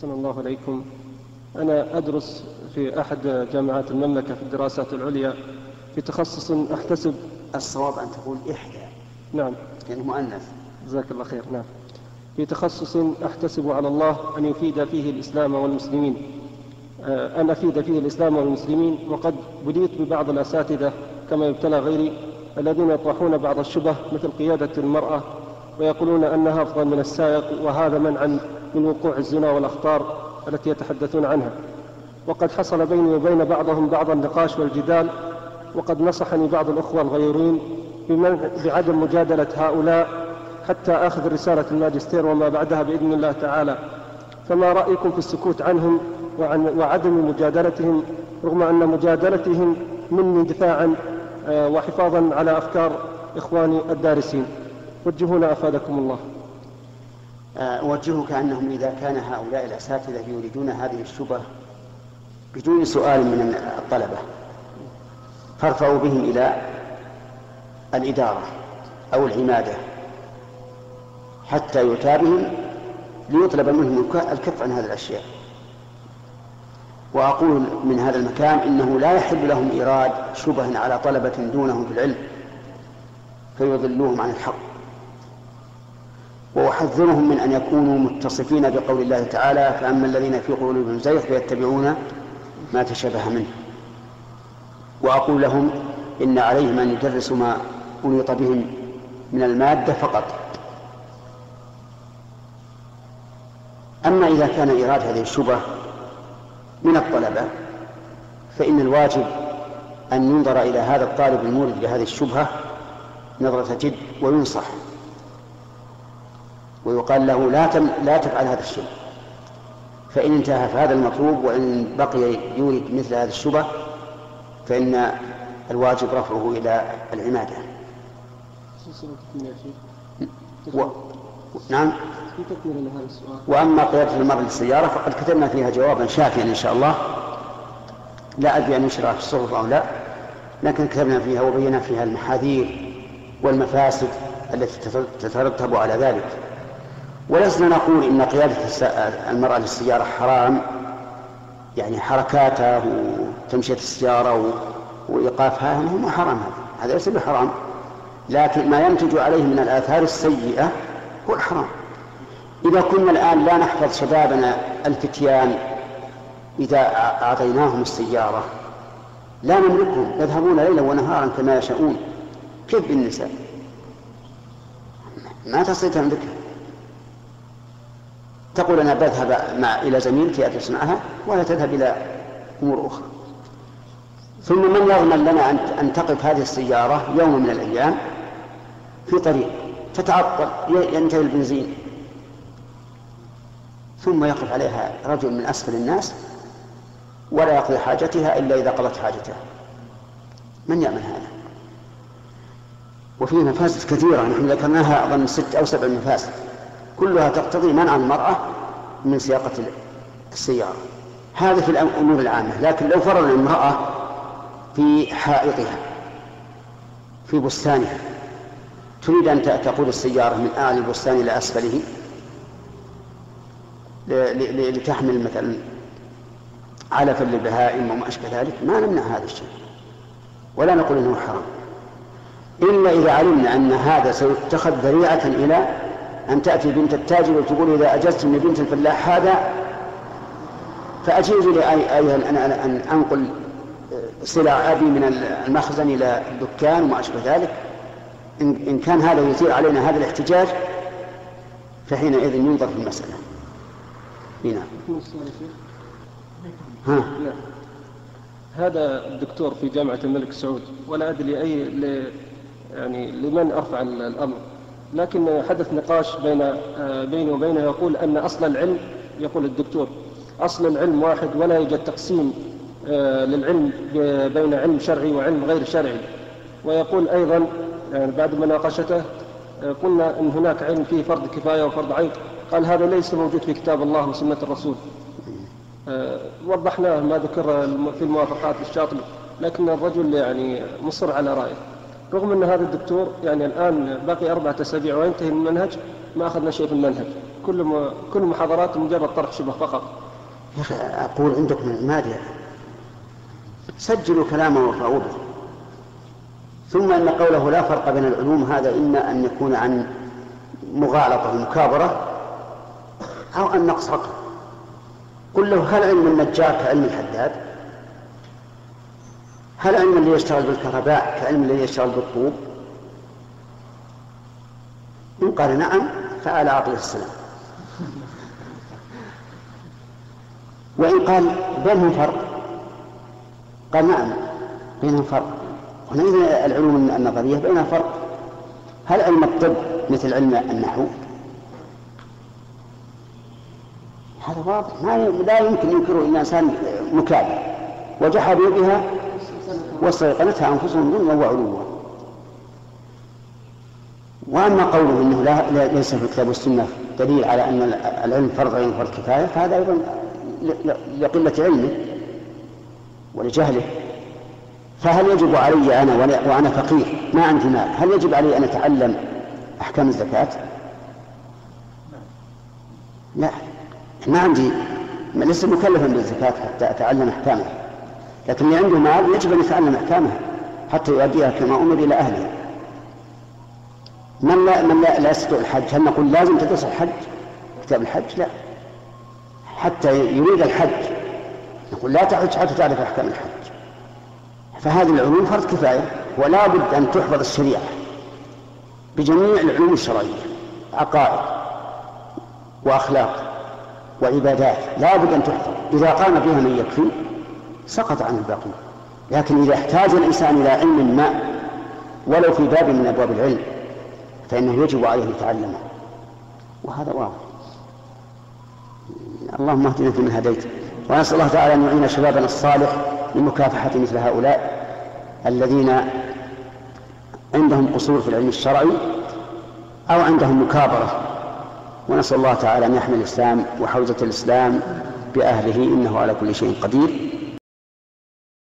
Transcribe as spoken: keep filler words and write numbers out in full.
أحسن الله عليكم. أنا أدرس في أحد جامعات المملكة في الدراسات العليا في تخصص أحتسب. الصواب أن تقول إحدى. نعم. يعني مؤنث. جزاك الله خير. نعم. في تخصص أحتسب على الله أن يفيد فيه الإسلام والمسلمين، أن أفيد فيه الإسلام والمسلمين، وقد بليت ببعض الأساتذة كما يبتلى غيري الذين يطرحون بعض الشبه مثل قيادة المرأة ويقولون أنها أفضل من السائق، وهذا منعا من وقوع الزنا والأخطار التي يتحدثون عنها. وقد حصل بيني وبين بعضهم بعض النقاش والجدال، وقد نصحني بعض الأخوة الغيورين بعدم مجادلة هؤلاء حتى أخذ رسالة الماجستير وما بعدها بإذن الله تعالى. فما رأيكم في السكوت عنهم وعن وعدم مجادلتهم رغم أن مجادلتهم مني دفاعا وحفاظا على أفكار إخواني الدارسين؟ وجهونا أفادكم الله. أوجهك أنهم إذا كان هؤلاء الأساتذة يريدون هذه الشبه بدون سؤال من الطلبة فارفعوا بهم إلى الإدارة أو العمادة حتى يتابهم ليطلب منهم الكف عن هذه الأشياء. وأقول من هذا المكان إنه لا يحل لهم إيراد شبه على طلبة دونهم في العلم فيضلوهم عن الحق. وأحذرهم من أن يكونوا متصفين بقول الله تعالى: فأما الذين في قلوبهم زيغ فيتبعون ما تشابه منه. وأقول لهم إن عليهم أن يدرسوا ما أنيط بهم من المادة فقط. أما إذا كان إيراد هذه الشبه من الطلبة فإن الواجب أن ينظر إلى هذا الطالب المورد لهذه الشبهة نظرة جد وينصح ويقال له لا, تم لا تفعل هذا الشيء، فإن انتهى فهذا المطلوب، وإن بقي يورد مثل هذه الشبهة فإن الواجب رفعه إلى العمادة. و... نعم. وأما قيادة المرء للسيارة فقد كتبنا فيها جوابا شافيا إن شاء الله، لا أدري أن يشرع في الصحف أو لا، لكن كتبنا فيها وبينا فيها المحاذير والمفاسد التي تترتب على ذلك. ولسنا نقول إن قيادة المرأة للسيارة حرام، يعني حركاتها وتمشية السيارة وإيقافها ما حرام، هذا ليس بحرام، لكن ما ينتج عليه من الآثار السيئة هو الحرام. إذا كنا الآن لا نحفظ شبابنا الفتيان إذا أعطيناهم السيارة لا نملكهم، يذهبون ليلا ونهارا كما يشاءون، كيف بالنساء؟ ما تستطيع تملكها. تقول أنا بذهب مع إلى زميلتي أدرس معها ولا تذهب إلى أمور أخرى. ثم من يضمن لنا أن تقف هذه السيارة يوم من الأيام في طريق فتعطل ينتهي البنزين ثم يقف عليها رجل من أسفل الناس ولا يقضي حاجتها إلا إذا قضت حاجتها؟ من يعمل هذا؟ وفيه مفاسد كثيرة نحن ذكرناها أظن ست أو سبع مفاسد كلها تقتضي منع المرأة من سياقة السيارة. هذا في الأمور العامة. لكن لو فرضنا امرأة في حائطها في بستانها تريد أن تقود السيارة من أعلى البستان إلى أسفله لتحمل مثلا علفا للبهائم وما أشبه ذلك، ما نمنع هذا الشيء ولا نقول إنه حرام، إلا إذا علمنا أن هذا سيتخذ ذريعة إلى أن تأتي بنت التاجر وتقول إذا أجزت من بنت الفلاح هذا فأجيز لي أيضا أن أنقل سلع أبي من المخزن إلى الدكان وما أشبه ذلك. إن كان هذا يثير علينا هذا الاحتجاج فحينئذ ينظر في المسألة. هنا ها. هذا الدكتور في جامعة الملك سعود ولا أدري أي ل... يعني لمن أرفع الأمر، لكن حدث نقاش بين بيني وبينه يقول أن أصل العلم، يقول الدكتور أصل العلم واحد ولا يوجد تقسيم للعلم بين علم شرعي وعلم غير شرعي. ويقول أيضا يعني بعد مناقشته قلنا أن هناك علم فيه فرض كفاية وفرض عين، قال هذا ليس موجود في كتاب الله وسنة الرسول. وضحناه ما ذكر في الموافقات للشاطبي، لكن الرجل يعني مصر على رأيه رغم أن هذا الدكتور يعني الآن باقي أربعة أسابيع وينتهي المنهج ما أخذنا شيء في المنهج. كل م... كل محاضرات مجرد طرح شبه فقط. يا أخي أقول عندكم المادة سجلوا كلامه وفاوضه. ثم أن قوله لا فرق بين العلوم هذا إما أن يكون عن مغالطة ومكابرة أو أن نقص رقم. قل له هل علم النجار كعلم الحداد؟ هل علم اللي يشتغل بالكهرباء كعلم اللي يشتغل بالطوب؟ إن قال نعم فعلى أعطيه السلام. وإن قال بينهم فرق قال نعم بينهم فرق. هنا العلوم النظرية بينها فرق. هل علم الطب مثل علم النحو؟ هذا واضح ما لا يمكن ينكره إلا إنسان مكابر وجحدوا بها واستيقنتها أنفسهم ظلما وعلوا. وأما قوله إنه لا ليس في الكتاب والسنة دليل على أن العلم فرض عين وفرض كفاية فهذا أيضا لقلة علمه ولجهله. فهل يجب علي أنا وأنا فقير ما عندي مال هل يجب علي أن أتعلم أحكام الزكاة؟ لا، ما عندي لست مكلفا بالزكاة حتى أتعلم أحكامها، لكن اللي عنده مال يجب أن يتعلم أحكامها حتى يؤديها كما أمر إلى أهله. من لا من لا, لا يستطيع الحج هل نقول لازم تدرس الحج كتاب الحج؟ لا، حتى يريد الحج نقول لا تحج حتى تعرف أحكام الحج. فهذه العلوم فرض كفاية ولا بد أن تحفظ الشريعة بجميع العلوم الشرعية، عقائد وأخلاق وعبادات لا بد أن تحفظ. إذا قام بها من يكفي سقط عن الباقي. لكن إذا احتاج الإنسان إلى علم ما ولو في باب من أبواب العلم فإنه يجب عليه يتعلمه، وهذا واضح. اللهم اهدنا فيمن هديت، ونسأل الله تعالى أن يعين شبابنا الصالح لمكافحة مثل هؤلاء الذين عندهم قصور في العلم الشرعي أو عندهم مكابرة. ونسأل الله تعالى أن يحمي الإسلام وحوزة الإسلام بأهله إنه على كل شيء قدير.